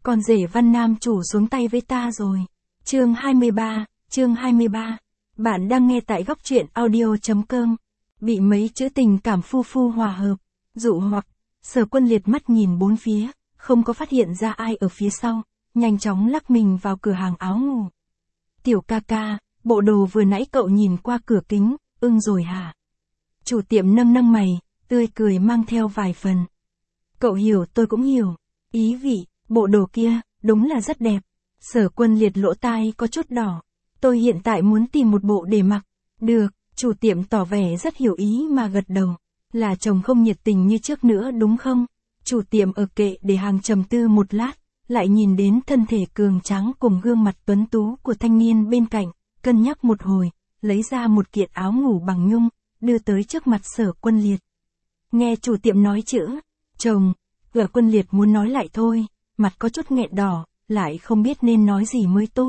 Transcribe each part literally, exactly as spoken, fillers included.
Con rể Văn Nam chủ xuống tay với ta rồi. Chương hai mươi ba, chương hai mươi ba. Bạn đang nghe tại góc truyện audio.com. Bị mấy chữ tình cảm phu phu hòa hợp, dụ hoặc, Sở Quân Liệt mắt nhìn bốn phía, không có phát hiện ra ai ở phía sau, nhanh chóng lắc mình vào cửa hàng áo ngủ. Tiểu ca ca, bộ đồ vừa nãy cậu nhìn qua cửa kính, ưng rồi hả? Chủ tiệm nâng nâng mày, tươi cười mang theo vài phần. Cậu hiểu tôi cũng hiểu. Ý vị, bộ đồ kia, đúng là rất đẹp. Sở Quân Liệt lỗ tai có chút đỏ. Tôi hiện tại muốn tìm một bộ để mặc. Được, chủ tiệm tỏ vẻ rất hiểu ý mà gật đầu. Là chồng không nhiệt tình như trước nữa đúng không? Chủ tiệm ở kệ để hàng trầm tư một lát, lại nhìn đến thân thể cường tráng cùng gương mặt tuấn tú của thanh niên bên cạnh, cân nhắc một hồi, lấy ra một kiện áo ngủ bằng nhung, đưa tới trước mặt Sở Quân Liệt. Nghe chủ tiệm nói chữ, chồng, Sở Quân Liệt muốn nói lại thôi, mặt có chút nghẹn đỏ, lại không biết nên nói gì mới tốt.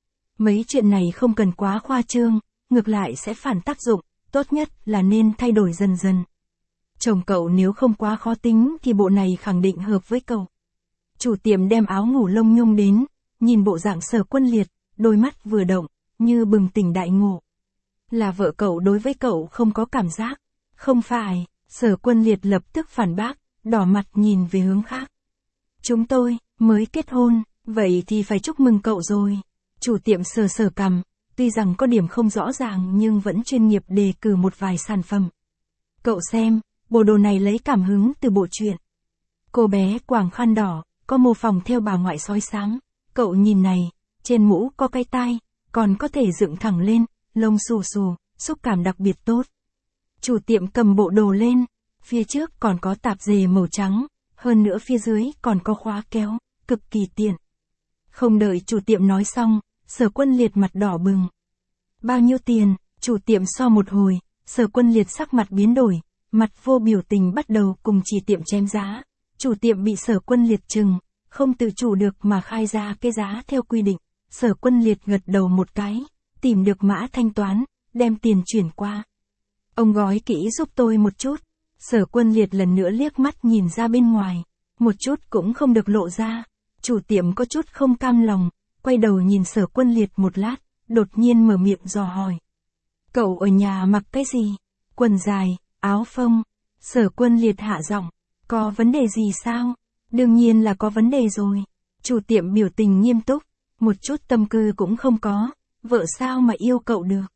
Mấy chuyện này không cần quá khoa trương, ngược lại sẽ phản tác dụng, tốt nhất là nên thay đổi dần dần. Chồng cậu nếu không quá khó tính thì bộ này khẳng định hợp với cậu. Chủ tiệm đem áo ngủ lông nhung đến, nhìn bộ dạng Sở Quân Liệt, đôi mắt vừa động, như bừng tỉnh đại ngộ. Là vợ cậu đối với cậu không có cảm giác. Không phải, Sở Quân Liệt lập tức phản bác, đỏ mặt nhìn về hướng khác. Chúng tôi, mới kết hôn, vậy thì phải chúc mừng cậu rồi. Chủ tiệm sờ sờ cằm, tuy rằng có điểm không rõ ràng nhưng vẫn chuyên nghiệp đề cử một vài sản phẩm. Cậu xem, bộ đồ này lấy cảm hứng từ bộ truyện. Cô bé quàng khăn đỏ, có mô phỏng theo bà ngoại sói sáng. Cậu nhìn này, trên mũ có cái tai, còn có thể dựng thẳng lên, lông xù xù, xúc cảm đặc biệt tốt. Chủ tiệm cầm bộ đồ lên, phía trước còn có tạp dề màu trắng, hơn nữa phía dưới còn có khóa kéo, cực kỳ tiện. Không đợi chủ tiệm nói xong, Sở Quân Liệt mặt đỏ bừng. Bao nhiêu tiền? Chủ tiệm so một hồi, Sở Quân Liệt sắc mặt biến đổi, mặt vô biểu tình bắt đầu cùng chỉ tiệm chém giá. Chủ tiệm bị Sở Quân Liệt chừng, không tự chủ được mà khai ra cái giá theo quy định. Sở Quân Liệt gật đầu một cái, tìm được mã thanh toán, đem tiền chuyển qua. Ông gói kỹ giúp tôi một chút. Sở Quân Liệt lần nữa liếc mắt nhìn ra bên ngoài, một chút cũng không được lộ ra. Chủ tiệm có chút không cam lòng, quay đầu nhìn Sở Quân Liệt một lát, đột nhiên mở miệng dò hỏi. Cậu ở nhà mặc cái gì? Quần dài, áo phông. Sở Quân Liệt hạ giọng, có vấn đề gì sao? Đương nhiên là có vấn đề rồi. Chủ tiệm biểu tình nghiêm túc, một chút tâm tư cũng không có, vợ sao mà yêu cậu được.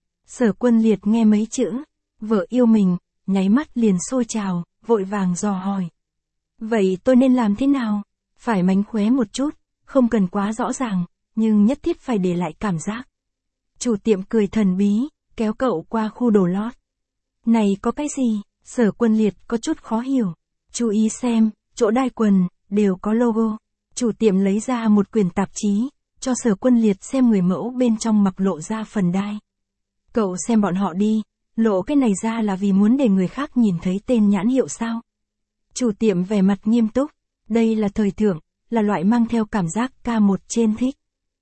Sở Quân Liệt nghe mấy chữ, vợ yêu mình, nháy mắt liền sôi trào, vội vàng dò hỏi. Vậy tôi nên làm thế nào? Phải mánh khóe một chút, không cần quá rõ ràng, nhưng nhất thiết phải để lại cảm giác. Chủ tiệm cười thần bí, kéo cậu qua khu đồ lót. Này có cái gì? Sở Quân Liệt có chút khó hiểu. Chú ý xem, chỗ đai quần, đều có logo. Chủ tiệm lấy ra một quyển tạp chí, cho Sở Quân Liệt xem người mẫu bên trong mặc lộ ra phần đai. Cậu xem bọn họ đi, lộ cái này ra là vì muốn để người khác nhìn thấy tên nhãn hiệu sao? Chủ tiệm vẻ mặt nghiêm túc, đây là thời thượng, là loại mang theo cảm giác ca một trên thích.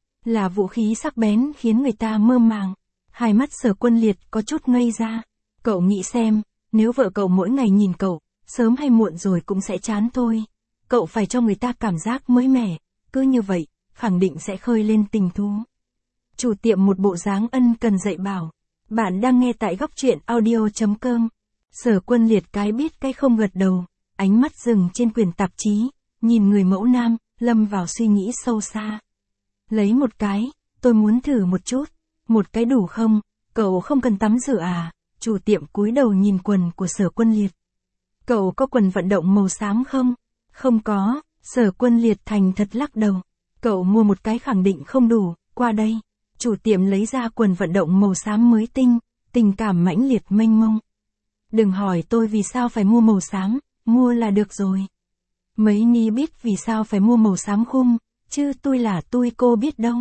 Là vũ khí sắc bén khiến người ta mơ màng. Hai mắt Sở Quân Liệt có chút ngây ra. Cậu nghĩ xem, nếu vợ cậu mỗi ngày nhìn cậu, sớm hay muộn rồi cũng sẽ chán thôi. Cậu phải cho người ta cảm giác mới mẻ, cứ như vậy, khẳng định sẽ khơi lên tình thú. Chủ tiệm một bộ dáng ân cần dạy bảo. Bạn đang nghe tại góc truyện audio.com. Sở Quân Liệt cái biết cái không gật đầu, ánh mắt dừng trên quyển tạp chí, nhìn người mẫu nam, lâm vào suy nghĩ sâu xa. Lấy một cái, tôi muốn thử một chút. Một cái đủ không? Cậu không cần tắm rửa à? Chủ tiệm cúi đầu nhìn quần của Sở Quân Liệt. Cậu có quần vận động màu xám không? Không có. Sở Quân Liệt thành thật lắc đầu. Cậu mua một cái khẳng định không đủ, qua đây. Chủ tiệm lấy ra quần vận động màu xám mới tinh, tình cảm mãnh liệt mênh mông. Đừng hỏi tôi vì sao phải mua màu xám, mua là được rồi. Mấy ni biết vì sao phải mua màu xám khung, chứ tôi là tôi cô biết đâu.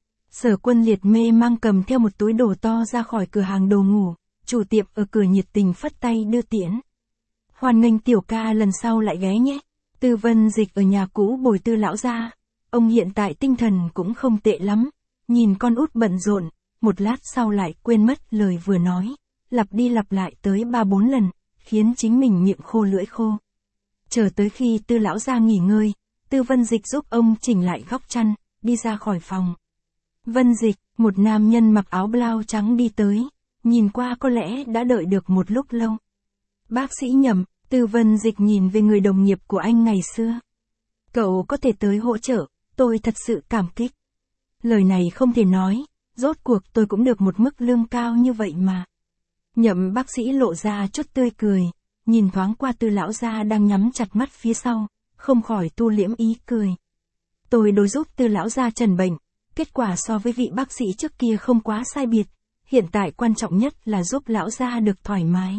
Sở Quân Liệt mê mang cầm theo một túi đồ to ra khỏi cửa hàng đồ ngủ, chủ tiệm ở cửa nhiệt tình phất tay đưa tiễn. Hoan nghênh tiểu ca lần sau lại ghé nhé. Tư Vân Dịch ở nhà cũ bồi Tư lão gia. Ông hiện tại tinh thần cũng không tệ lắm. Nhìn con út bận rộn, một lát sau lại quên mất lời vừa nói, lặp đi lặp lại tới ba bốn lần, khiến chính mình miệng khô lưỡi khô. Chờ tới khi Tư lão gia nghỉ ngơi, Tư Vân Dịch giúp ông chỉnh lại góc chăn, đi ra khỏi phòng. Vân Dịch, một nam nhân mặc áo blau trắng đi tới, nhìn qua có lẽ đã đợi được một lúc lâu. Bác sĩ Nhậm, Tư Vân Dịch nhìn về người đồng nghiệp của anh ngày xưa. Cậu có thể tới hỗ trợ, tôi thật sự cảm kích. Lời này không thể nói, rốt cuộc tôi cũng được một mức lương cao như vậy mà. Nhậm bác sĩ lộ ra chút tươi cười, nhìn thoáng qua Tư lão gia đang nhắm chặt mắt phía sau, không khỏi tu liễm ý cười. Tôi đối giúp Tư lão gia trần bệnh, kết quả so với vị bác sĩ trước kia không quá sai biệt, hiện tại quan trọng nhất là giúp lão gia được thoải mái.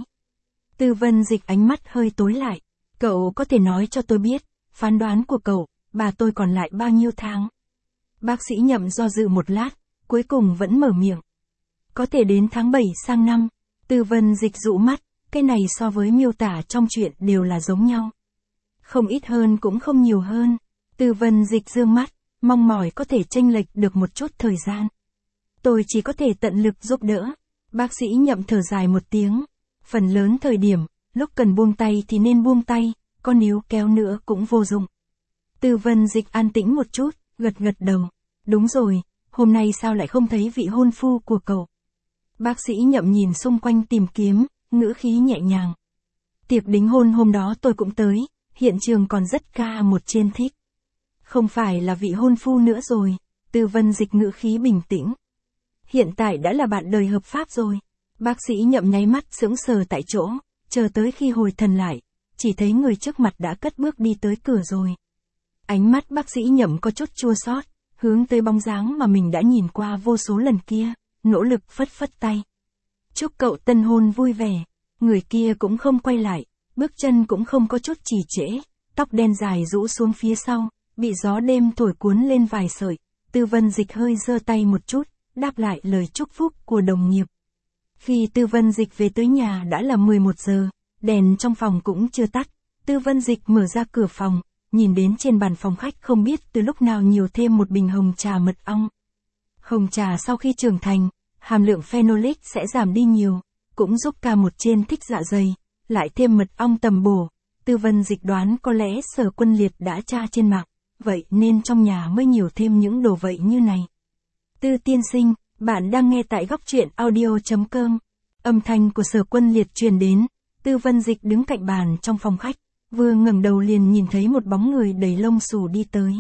Tư Vân Dịch ánh mắt hơi tối lại, cậu có thể nói cho tôi biết, phán đoán của cậu, bà tôi còn lại bao nhiêu tháng? Bác sĩ Nhậm do dự một lát, cuối cùng vẫn mở miệng. Có thể đến tháng bảy sang năm. Tư Vân Dịch dụ mắt, cái này so với miêu tả trong chuyện đều là giống nhau. Không ít hơn cũng không nhiều hơn. Tư Vân Dịch dương mắt, mong mỏi có thể chênh lệch được một chút thời gian. Tôi chỉ có thể tận lực giúp đỡ. Bác sĩ Nhậm thở dài một tiếng. Phần lớn thời điểm, lúc cần buông tay thì nên buông tay, có níu kéo nữa cũng vô dụng. Tư Vân Dịch an tĩnh một chút, gật gật đầu. Đúng rồi, hôm nay sao lại không thấy vị hôn phu của cậu? Bác sĩ Nhậm nhìn xung quanh tìm kiếm, ngữ khí nhẹ nhàng. Tiệc đính hôn hôm đó tôi cũng tới, hiện trường còn rất ca một trên thích. Không phải là vị hôn phu nữa rồi, Tư Vân Dịch ngữ khí bình tĩnh. Hiện tại đã là bạn đời hợp pháp rồi. Bác sĩ Nhậm nháy mắt sững sờ tại chỗ, chờ tới khi hồi thần lại, chỉ thấy người trước mặt đã cất bước đi tới cửa rồi. Ánh mắt bác sĩ Nhậm có chút chua xót, hướng tới bóng dáng mà mình đã nhìn qua vô số lần kia, nỗ lực phất phất tay. Chúc cậu tân hôn vui vẻ. Người kia cũng không quay lại, bước chân cũng không có chút trì trễ, tóc đen dài rũ xuống phía sau, bị gió đêm thổi cuốn lên vài sợi. Tư Vân Dịch hơi giơ tay một chút, đáp lại lời chúc phúc của đồng nghiệp. Khi Tư Vân Dịch về tới nhà đã là mười một giờ, đèn trong phòng cũng chưa tắt. Tư Vân Dịch mở ra cửa phòng, nhìn đến trên bàn phòng khách không biết từ lúc nào nhiều thêm một bình hồng trà mật ong. Hồng trà sau khi trưởng thành, hàm lượng phenolic sẽ giảm đi nhiều, cũng giúp ca một trên thích dạ dày, lại thêm mật ong tầm bổ. Tư Vân Dịch đoán có lẽ Sở Quân Liệt đã tra trên mạng, vậy nên trong nhà mới nhiều thêm những đồ vậy như này. Tư tiên sinh, bạn đang nghe tại góc truyện audio chấm com. Âm thanh của Sở Quân Liệt truyền đến, Tư Vân Dịch đứng cạnh bàn trong phòng khách, vừa ngẩng đầu liền nhìn thấy một bóng người đầy lông xù đi tới.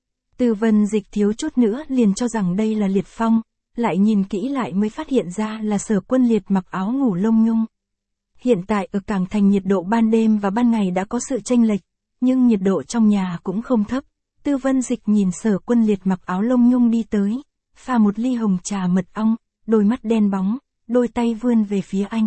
Tư Vân Dịch thiếu chút nữa liền cho rằng đây là Liệt Phong, lại nhìn kỹ lại mới phát hiện ra là Sở Quân Liệt mặc áo ngủ lông nhung. Hiện tại ở Cảng Thành nhiệt độ ban đêm và ban ngày đã có sự chênh lệch, nhưng nhiệt độ trong nhà cũng không thấp. Tư Vân Dịch nhìn Sở Quân Liệt mặc áo lông nhung đi tới, pha một ly hồng trà mật ong, đôi mắt đen bóng, đôi tay vươn về phía anh.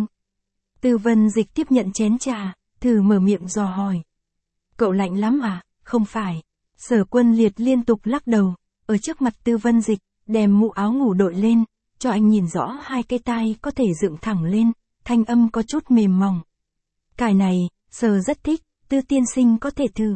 Tư Vân Dịch tiếp nhận chén trà, thử mở miệng dò hỏi. Cậu lạnh lắm à? Không phải. Sở Quân Liệt liên tục lắc đầu, ở trước mặt Tư Vân Dịch, đem mũ áo ngủ đội lên, cho anh nhìn rõ hai cái tai có thể dựng thẳng lên, thanh âm có chút mềm mỏng. Cái này, Sở rất thích, Tư tiên sinh có thể thử.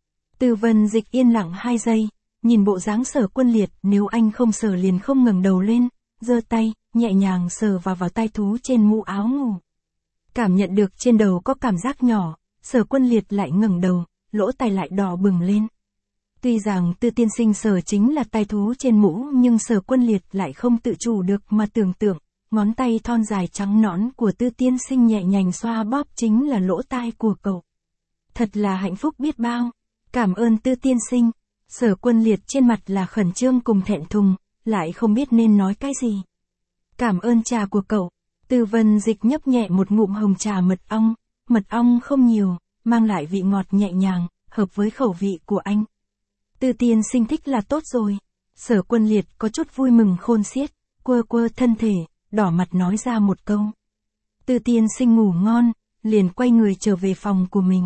Tư Vân Dịch yên lặng hai giây, nhìn bộ dáng Sở Quân Liệt, nếu anh không sờ liền không ngẩng đầu lên, giơ tay, nhẹ nhàng sờ vào vào tai thú trên mũ áo ngủ. Cảm nhận được trên đầu có cảm giác nhỏ, Sở Quân Liệt lại ngẩng đầu, lỗ tai lại đỏ bừng lên. Tuy rằng Tư tiên sinh sờ chính là tai thú trên mũ, nhưng Sở Quân Liệt lại không tự chủ được mà tưởng tượng, ngón tay thon dài trắng nõn của Tư tiên sinh nhẹ nhàng xoa bóp chính là lỗ tai của cậu. Thật là hạnh phúc biết bao. Cảm ơn Tư tiên sinh. Sở Quân Liệt trên mặt là khẩn trương cùng thẹn thùng, lại không biết nên nói cái gì. Cảm ơn trà của cậu. Tư Vân Dịch nhấp nhẹ một ngụm hồng trà mật ong, mật ong không nhiều, mang lại vị ngọt nhẹ nhàng, hợp với khẩu vị của anh. Tư tiên sinh thích là tốt rồi. Sở Quân Liệt có chút vui mừng khôn xiết, quơ quơ thân thể, đỏ mặt nói ra một câu. Tư tiên sinh ngủ ngon, liền quay người trở về phòng của mình.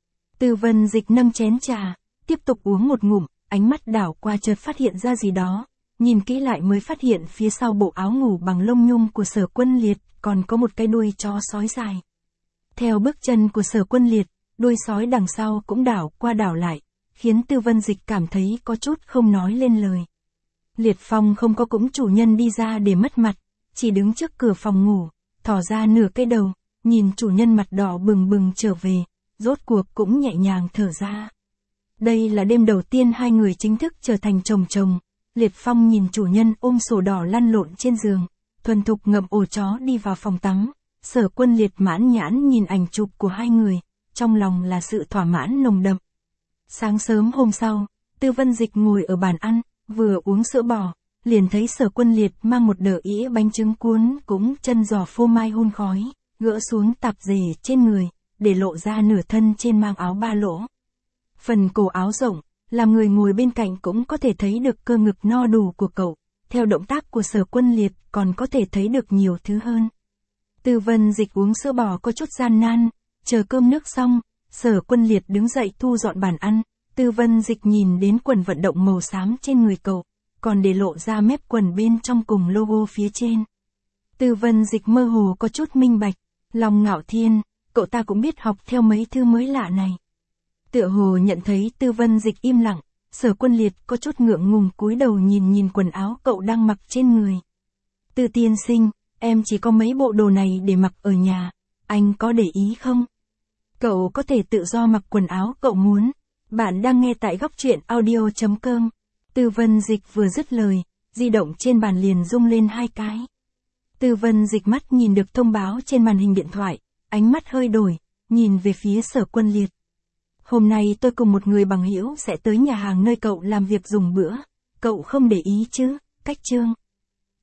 Tư Vân Dịch nâng chén trà, tiếp tục uống một ngụm, ánh mắt đảo qua chợt phát hiện ra gì đó, nhìn kỹ lại mới phát hiện phía sau bộ áo ngủ bằng lông nhung của Sở Quân Liệt, còn có một cái đuôi chó sói dài. Theo bước chân của Sở Quân Liệt, đuôi sói đằng sau cũng đảo qua đảo lại, khiến Tư Vân Dịch cảm thấy có chút không nói lên lời. Liệt Phong không có cũng chủ nhân đi ra để mất mặt, chỉ đứng trước cửa phòng ngủ, thò ra nửa cái đầu, nhìn chủ nhân mặt đỏ bừng bừng trở về, rốt cuộc cũng nhẹ nhàng thở ra. Đây là đêm đầu tiên hai người chính thức trở thành chồng chồng. Liệt Phong nhìn chủ nhân ôm sổ đỏ lăn lộn trên giường, thuần thục ngậm ổ chó đi vào phòng tắm. Sở Quân Liệt mãn nhãn nhìn ảnh chụp của hai người, trong lòng là sự thỏa mãn nồng đậm. Sáng sớm hôm sau, Tư Vân Dịch ngồi ở bàn ăn, vừa uống sữa bò, liền thấy Sở Quân Liệt mang một đỡ ĩa bánh trứng cuốn cũng chân giò phô mai hun khói, gỡ xuống tạp dề trên người, để lộ ra nửa thân trên mang áo ba lỗ. Phần cổ áo rộng, làm người ngồi bên cạnh cũng có thể thấy được cơ ngực no đủ của cậu, theo động tác của Sở Quân Liệt còn có thể thấy được nhiều thứ hơn. Tư Vân Dịch uống sữa bò có chút gian nan, chờ cơm nước xong, Sở Quân Liệt đứng dậy thu dọn bàn ăn, Tư Vân Dịch nhìn đến quần vận động màu xám trên người cậu, còn để lộ ra mép quần bên trong cùng logo phía trên. Tư Vân Dịch mơ hồ có chút minh bạch, lòng ngạo thiên, cậu ta cũng biết học theo mấy thứ mới lạ này. Tựa hồ nhận thấy Tư Vân Dịch im lặng, Sở Quân Liệt có chút ngượng ngùng cúi đầu nhìn nhìn quần áo cậu đang mặc trên người. Tư tiên sinh, em chỉ có mấy bộ đồ này để mặc ở nhà, anh có để ý không? Cậu có thể tự do mặc quần áo cậu muốn. Bạn đang nghe tại góc truyện audio chấm com. Tư Vân Dịch vừa dứt lời, di động trên bàn liền rung lên hai cái. Tư Vân Dịch mắt nhìn được thông báo trên màn hình điện thoại, ánh mắt hơi đổi, nhìn về phía Sở Quân Liệt. Hôm nay tôi cùng một người bằng hữu sẽ tới nhà hàng nơi cậu làm việc dùng bữa, cậu không để ý chứ? Cách chương.